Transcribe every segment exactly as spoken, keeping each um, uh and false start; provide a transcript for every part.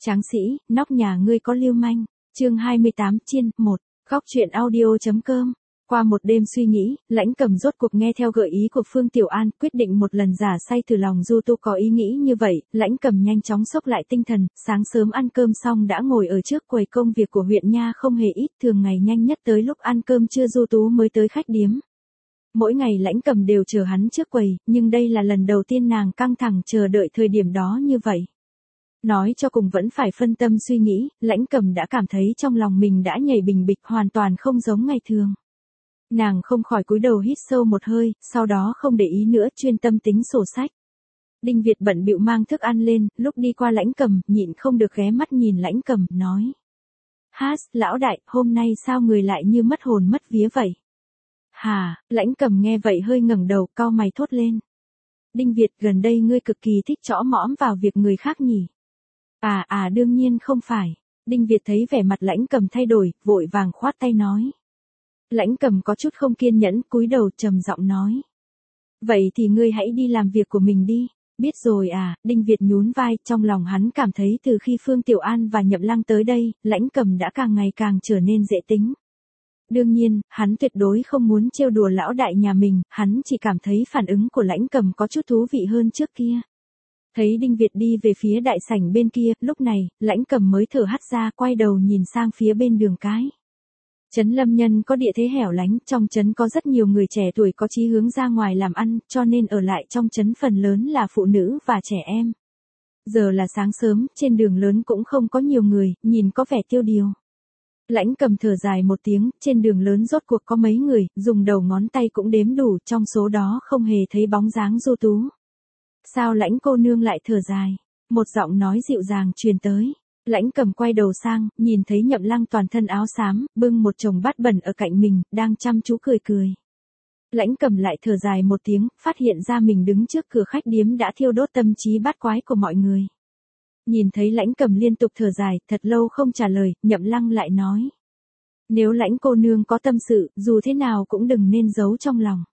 Tráng sĩ, nóc nhà ngươi có lưu manh. Chương hai mươi tám chiên, một. Góc truyện audio.com. Qua một đêm suy nghĩ, Lãnh Cầm rốt cuộc nghe theo gợi ý của Phương Tiểu An, quyết định một lần giả say từ lòng Du Tú có ý nghĩ như vậy. Lãnh Cầm nhanh chóng xốc lại tinh thần, sáng sớm ăn cơm xong đã ngồi ở trước quầy công việc của huyện nha không hề ít, thường ngày nhanh nhất tới lúc ăn cơm trưa Du Tú mới tới khách điếm. Mỗi ngày Lãnh Cầm đều chờ hắn trước quầy, nhưng đây là lần đầu tiên nàng căng thẳng chờ đợi thời điểm đó như vậy. Nói cho cùng vẫn phải phân tâm suy nghĩ, Lãnh Cầm đã cảm thấy trong lòng mình đã nhảy bình bịch hoàn toàn không giống ngày thường. Nàng không khỏi cúi đầu hít sâu một hơi, sau đó không để ý nữa, chuyên tâm tính sổ sách. Đinh Việt bận bịu mang thức ăn lên, lúc đi qua Lãnh Cầm, nhịn không được ghé mắt nhìn Lãnh Cầm, nói. Hát, lão đại, hôm nay sao người lại như mất hồn mất vía vậy? Hà, Lãnh Cầm nghe vậy hơi ngẩng đầu, cau mày thốt lên. Đinh Việt, gần đây ngươi cực kỳ thích chõ mõm vào việc người khác nhỉ? À à đương nhiên không phải. Đinh Việt thấy vẻ mặt Lãnh Cầm thay đổi, vội vàng khoát tay nói. Lãnh Cầm có chút không kiên nhẫn, cúi đầu trầm giọng nói. Vậy thì ngươi hãy đi làm việc của mình đi. Biết rồi à, Đinh Việt nhún vai, trong lòng hắn cảm thấy từ khi Phương Tiểu An và Nhậm Lăng tới đây, Lãnh Cầm đã càng ngày càng trở nên dễ tính. Đương nhiên, hắn tuyệt đối không muốn trêu đùa lão đại nhà mình, hắn chỉ cảm thấy phản ứng của Lãnh Cầm có chút thú vị hơn trước kia. Thấy Đinh Việt đi về phía đại sảnh bên kia, lúc này, Lãnh Cầm mới thở hắt ra, quay đầu nhìn sang phía bên đường cái. Trấn Lâm Nhân có địa thế hẻo lánh, trong trấn có rất nhiều người trẻ tuổi có chí hướng ra ngoài làm ăn, cho nên ở lại trong trấn phần lớn là phụ nữ và trẻ em. Giờ là sáng sớm, trên đường lớn cũng không có nhiều người, nhìn có vẻ tiêu điều. Lãnh Cầm thở dài một tiếng, trên đường lớn rốt cuộc có mấy người, dùng đầu ngón tay cũng đếm đủ, trong số đó không hề thấy bóng dáng Du Tú. Sao Lãnh cô nương lại thở dài? Một giọng nói dịu dàng truyền tới. Lãnh Cầm quay đầu sang, nhìn thấy Nhậm Lăng toàn thân áo xám, bưng một chồng bát bẩn ở cạnh mình, đang chăm chú cười cười. Lãnh Cầm lại thở dài một tiếng, phát hiện ra mình đứng trước cửa khách điếm đã thiêu đốt tâm trí bát quái của mọi người. Nhìn thấy Lãnh Cầm liên tục thở dài, thật lâu không trả lời, Nhậm Lăng lại nói. Nếu Lãnh cô nương có tâm sự, dù thế nào cũng đừng nên giấu trong lòng.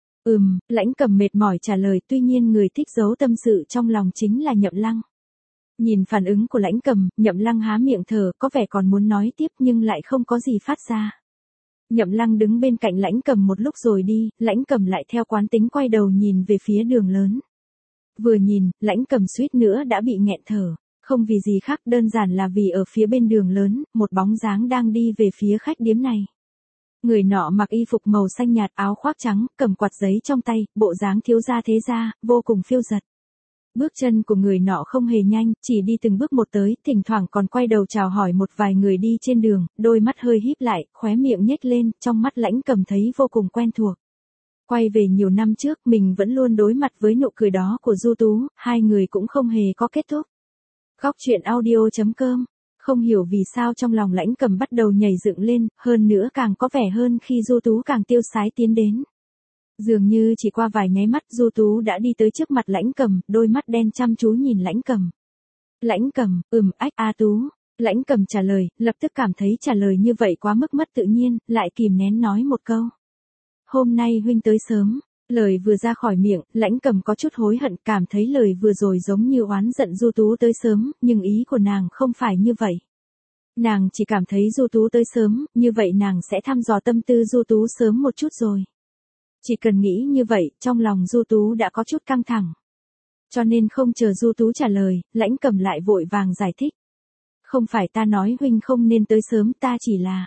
Ừm, Lãnh Cầm mệt mỏi trả lời, tuy nhiên người thích giấu tâm sự trong lòng chính là Nhậm Lăng. Nhìn phản ứng của Lãnh Cầm, Nhậm Lăng há miệng thở, có vẻ còn muốn nói tiếp nhưng lại không có gì phát ra. Nhậm Lăng đứng bên cạnh Lãnh Cầm một lúc rồi đi, Lãnh Cầm lại theo quán tính quay đầu nhìn về phía đường lớn. Vừa nhìn, Lãnh Cầm suýt nữa đã bị nghẹn thở, không vì gì khác, đơn giản là vì ở phía bên đường lớn, một bóng dáng đang đi về phía khách điếm này. Người nọ mặc y phục màu xanh nhạt, áo khoác trắng, cầm quạt giấy trong tay, bộ dáng thiếu gia thế gia, vô cùng phiêu dật. Bước chân của người nọ không hề nhanh, chỉ đi từng bước một tới, thỉnh thoảng còn quay đầu chào hỏi một vài người đi trên đường, đôi mắt hơi híp lại, khóe miệng nhếch lên, trong mắt Lãnh Cầm thấy vô cùng quen thuộc. Quay về nhiều năm trước, mình vẫn luôn đối mặt với nụ cười đó của Du Tú, hai người cũng không hề có kết thúc. Góc truyện audio.com. Không hiểu vì sao trong lòng Lãnh Cầm bắt đầu nhảy dựng lên, hơn nữa càng có vẻ hơn khi Du Tú càng tiêu sái tiến đến. Dường như chỉ qua vài nháy mắt Du Tú đã đi tới trước mặt Lãnh Cầm, đôi mắt đen chăm chú nhìn Lãnh Cầm. Lãnh Cầm, ừm, ách, A Tú. Lãnh Cầm trả lời, lập tức cảm thấy trả lời như vậy quá mức mất tự nhiên, lại kìm nén nói một câu. Hôm nay huynh tới sớm. Lời vừa ra khỏi miệng, Lãnh Cầm có chút hối hận, cảm thấy lời vừa rồi giống như oán giận Du Tú tới sớm, nhưng ý của nàng không phải như vậy. Nàng chỉ cảm thấy Du Tú tới sớm, như vậy nàng sẽ thăm dò tâm tư Du Tú sớm một chút rồi. Chỉ cần nghĩ như vậy, trong lòng Du Tú đã có chút căng thẳng. Cho nên không chờ Du Tú trả lời, Lãnh Cầm lại vội vàng giải thích. Không phải ta nói huynh không nên tới sớm, ta chỉ là...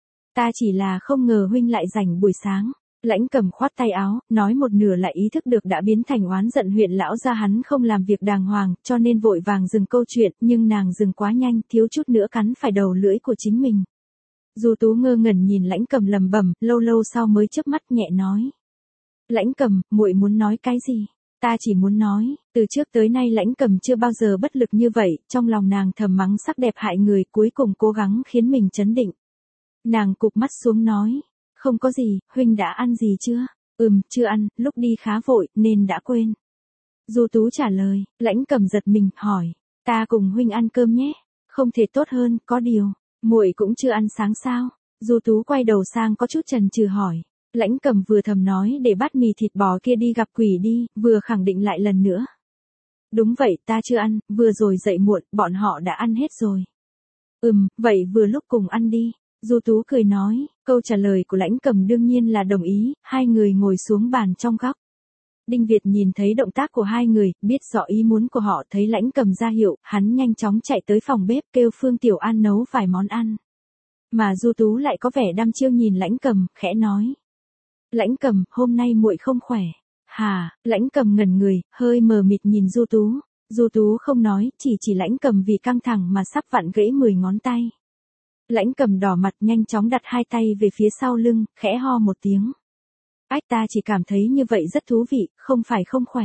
Ta chỉ là không ngờ huynh lại rảnh buổi sáng. Lãnh Cầm khoát tay áo, nói một nửa lại ý thức được đã biến thành oán giận huyện lão gia hắn không làm việc đàng hoàng, cho nên vội vàng dừng câu chuyện, nhưng nàng dừng quá nhanh, thiếu chút nữa cắn phải đầu lưỡi của chính mình. Du Tú ngơ ngẩn nhìn Lãnh Cầm lầm bầm, lâu lâu sau mới chớp mắt nhẹ nói. Lãnh Cầm, muội muốn nói cái gì? Ta chỉ muốn nói, từ trước tới nay Lãnh Cầm chưa bao giờ bất lực như vậy, trong lòng nàng thầm mắng sắc đẹp hại người, cuối cùng cố gắng khiến mình trấn định. Nàng cụp mắt xuống nói. Không có gì, huynh đã ăn gì chưa? Ừm, chưa ăn, lúc đi khá vội, nên đã quên. Du Tú trả lời, Lãnh Cầm giật mình, hỏi, ta cùng huynh ăn cơm nhé. Không thể tốt hơn, có điều, muội cũng chưa ăn sáng sao? Du Tú quay đầu sang có chút chần chừ hỏi. Lãnh Cầm vừa thầm nói để bát mì thịt bò kia đi gặp quỷ đi, vừa khẳng định lại lần nữa. Đúng vậy, ta chưa ăn, vừa rồi dậy muộn, bọn họ đã ăn hết rồi. Ừm, vậy vừa lúc cùng ăn đi. Du Tú cười nói, câu trả lời của Lãnh Cầm đương nhiên là đồng ý, hai người ngồi xuống bàn trong góc. Đinh Việt nhìn thấy động tác của hai người, biết rõ ý muốn của họ, thấy Lãnh Cầm ra hiệu, hắn nhanh chóng chạy tới phòng bếp kêu Phương Tiểu An nấu vài món ăn. Mà Du Tú lại có vẻ đăm chiêu nhìn Lãnh Cầm, khẽ nói. Lãnh Cầm, hôm nay muội không khỏe. Hà, Lãnh Cầm ngẩn người, hơi mờ mịt nhìn Du Tú. Du Tú không nói, chỉ chỉ Lãnh Cầm vì căng thẳng mà sắp vặn gãy mười ngón tay. Lãnh Cầm đỏ mặt nhanh chóng đặt hai tay về phía sau lưng, khẽ ho một tiếng. Ách, ta chỉ cảm thấy như vậy rất thú vị, không phải không khỏe.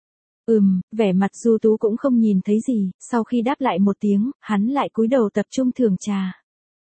Ừm, vẻ mặt Du Tú cũng không nhìn thấy gì, sau khi đáp lại một tiếng, hắn lại cúi đầu tập trung thưởng trà.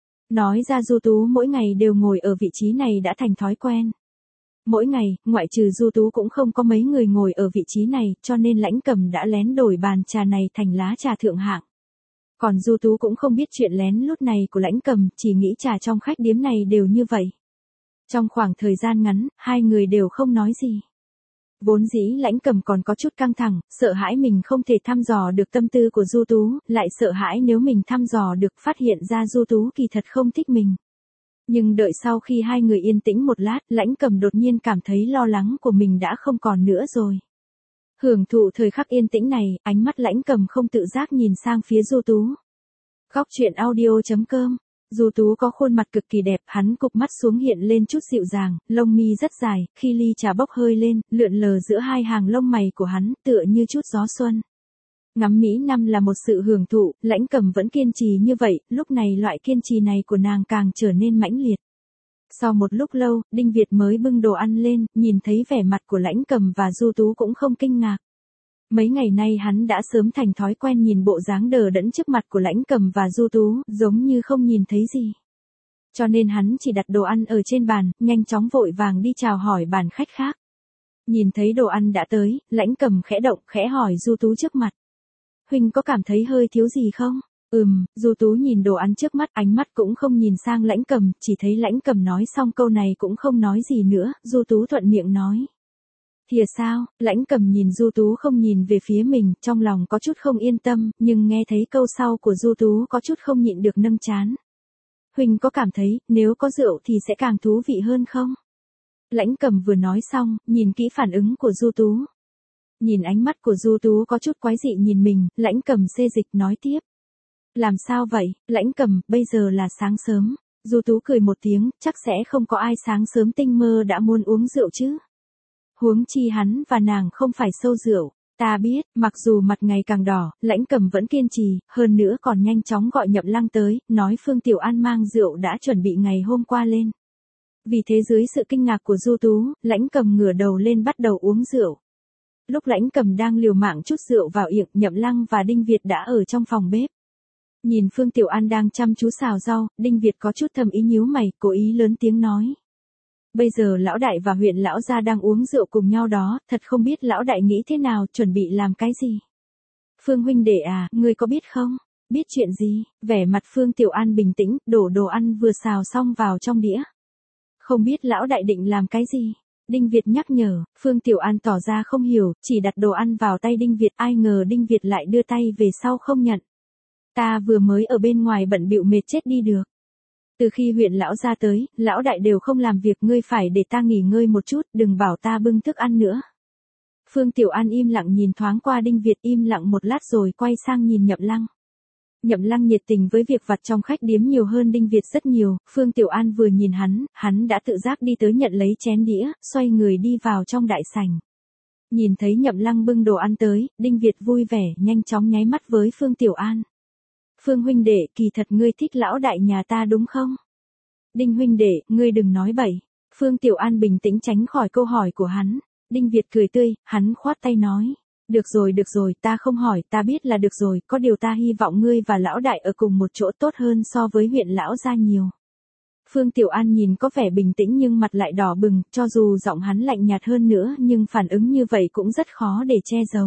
Nói ra Du Tú mỗi ngày đều ngồi ở vị trí này đã thành thói quen. Mỗi ngày, ngoại trừ Du Tú cũng không có mấy người ngồi ở vị trí này, cho nên Lãnh Cầm đã lén đổi bàn trà này thành lá trà thượng hạng. Còn Du Tú cũng không biết chuyện lén lút này của Lãnh Cầm, chỉ nghĩ trà trong khách điếm này đều như vậy. Trong khoảng thời gian ngắn, hai người đều không nói gì. Vốn dĩ Lãnh Cầm còn có chút căng thẳng, sợ hãi mình không thể thăm dò được tâm tư của Du Tú, lại sợ hãi nếu mình thăm dò được phát hiện ra Du Tú kỳ thật không thích mình. Nhưng đợi sau khi hai người yên tĩnh một lát, Lãnh Cầm đột nhiên cảm thấy lo lắng của mình đã không còn nữa rồi. Hưởng thụ thời khắc yên tĩnh này, ánh mắt Lãnh Cầm không tự giác nhìn sang phía Du Tú. Góc truyện audio chấm com. Du Tú có khuôn mặt cực kỳ đẹp, hắn cụp mắt xuống hiện lên chút dịu dàng, lông mi rất dài, khi ly trà bốc hơi lên, lượn lờ giữa hai hàng lông mày của hắn, tựa như chút gió xuân. Ngắm Mỹ Năm là một sự hưởng thụ, Lãnh Cầm vẫn kiên trì như vậy, lúc này loại kiên trì này của nàng càng trở nên mãnh liệt. Sau một lúc lâu, Đinh Việt mới bưng đồ ăn lên, nhìn thấy vẻ mặt của Lãnh Cầm và Du Tú cũng không kinh ngạc. Mấy ngày nay hắn đã sớm thành thói quen nhìn bộ dáng đờ đẫn trước mặt của Lãnh Cầm và Du Tú, giống như không nhìn thấy gì. Cho nên hắn chỉ đặt đồ ăn ở trên bàn, nhanh chóng vội vàng đi chào hỏi bàn khách khác. Nhìn thấy đồ ăn đã tới, Lãnh Cầm khẽ động, khẽ hỏi Du Tú trước mặt. Huynh có cảm thấy hơi thiếu gì không? Ừm, Du Tú nhìn đồ ăn trước mắt, ánh mắt cũng không nhìn sang Lãnh Cầm, chỉ thấy Lãnh Cầm nói xong câu này cũng không nói gì nữa, Du Tú thuận miệng nói. Thìa sao? Lãnh Cầm nhìn Du Tú không nhìn về phía mình, trong lòng có chút không yên tâm, nhưng nghe thấy câu sau của Du Tú có chút không nhịn được nâng trán. Huynh có cảm thấy, nếu có rượu thì sẽ càng thú vị hơn không? Lãnh Cầm vừa nói xong, nhìn kỹ phản ứng của Du Tú. Nhìn ánh mắt của Du Tú có chút quái dị nhìn mình, Lãnh Cầm xê dịch nói tiếp. Làm sao vậy? Lãnh Cầm, bây giờ là sáng sớm. Du Tú cười một tiếng, chắc sẽ không có ai sáng sớm tinh mơ đã muốn uống rượu chứ. Huống chi hắn và nàng không phải sâu rượu. Ta biết, mặc dù mặt ngày càng đỏ, Lãnh Cầm vẫn kiên trì, hơn nữa còn nhanh chóng gọi Nhậm Lăng tới, nói Phương Tiểu An mang rượu đã chuẩn bị ngày hôm qua lên. Vì thế dưới sự kinh ngạc của Du Tú, Lãnh Cầm ngửa đầu lên bắt đầu uống rượu. Lúc Lãnh Cầm đang liều mạng chút rượu vào yệng, Nhậm Lăng và Đinh Việt đã ở trong phòng bếp. Nhìn Phương Tiểu An đang chăm chú xào rau, Đinh Việt có chút thầm ý nhíu mày, cố ý lớn tiếng nói. Bây giờ lão đại và huyện lão gia đang uống rượu cùng nhau đó, thật không biết lão đại nghĩ thế nào, chuẩn bị làm cái gì. Phương huynh đệ à, ngươi có biết không? Biết chuyện gì? Vẻ mặt Phương Tiểu An bình tĩnh, đổ đồ ăn vừa xào xong vào trong đĩa. Không biết lão đại định làm cái gì? Đinh Việt nhắc nhở, Phương Tiểu An tỏ ra không hiểu, chỉ đặt đồ ăn vào tay Đinh Việt, ai ngờ Đinh Việt lại đưa tay về sau không nhận. Ta vừa mới ở bên ngoài bận bịu mệt chết đi được. Từ khi huyện lão ra tới, lão đại đều không làm việc, ngươi phải để ta nghỉ ngơi một chút, đừng bảo ta bưng thức ăn nữa. Phương Tiểu An im lặng nhìn thoáng qua Đinh Việt, im lặng một lát rồi quay sang nhìn Nhậm Lăng. Nhậm Lăng nhiệt tình với việc vặt trong khách điếm nhiều hơn Đinh Việt rất nhiều, Phương Tiểu An vừa nhìn hắn, hắn đã tự giác đi tới nhận lấy chén đĩa, xoay người đi vào trong đại sảnh. Nhìn thấy Nhậm Lăng bưng đồ ăn tới, Đinh Việt vui vẻ, nhanh chóng nháy mắt với Phương Tiểu An. Phương huynh đệ, kỳ thật ngươi thích lão đại nhà ta đúng không? Đinh huynh đệ, ngươi đừng nói bậy. Phương Tiểu An bình tĩnh tránh khỏi câu hỏi của hắn. Đinh Việt cười tươi, hắn khoát tay nói. Được rồi được rồi, ta không hỏi, ta biết là được rồi, có điều ta hy vọng ngươi và lão đại ở cùng một chỗ tốt hơn so với huyện lão gia nhiều. Phương Tiểu An nhìn có vẻ bình tĩnh nhưng mặt lại đỏ bừng, cho dù giọng hắn lạnh nhạt hơn nữa nhưng phản ứng như vậy cũng rất khó để che giấu.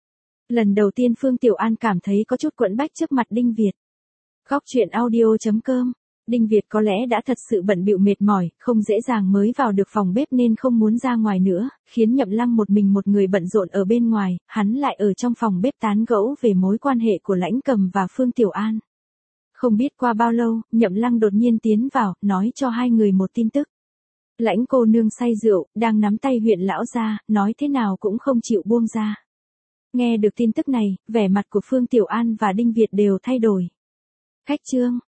Lần đầu tiên Phương Tiểu An cảm thấy có chút quẫn bách trước mặt Đinh Việt. Góc truyện audio chấm com Đinh Việt có lẽ đã thật sự bận bịu mệt mỏi, không dễ dàng mới vào được phòng bếp nên không muốn ra ngoài nữa, khiến Nhậm Lăng một mình một người bận rộn ở bên ngoài, hắn lại ở trong phòng bếp tán gẫu về mối quan hệ của Lãnh Cầm và Phương Tiểu An. Không biết qua bao lâu, Nhậm Lăng đột nhiên tiến vào, nói cho hai người một tin tức. Lãnh cô nương say rượu, đang nắm tay huyện lão gia, nói thế nào cũng không chịu buông ra. Nghe được tin tức này, vẻ mặt của Phương Tiểu An và Đinh Việt đều thay đổi. Khách trương,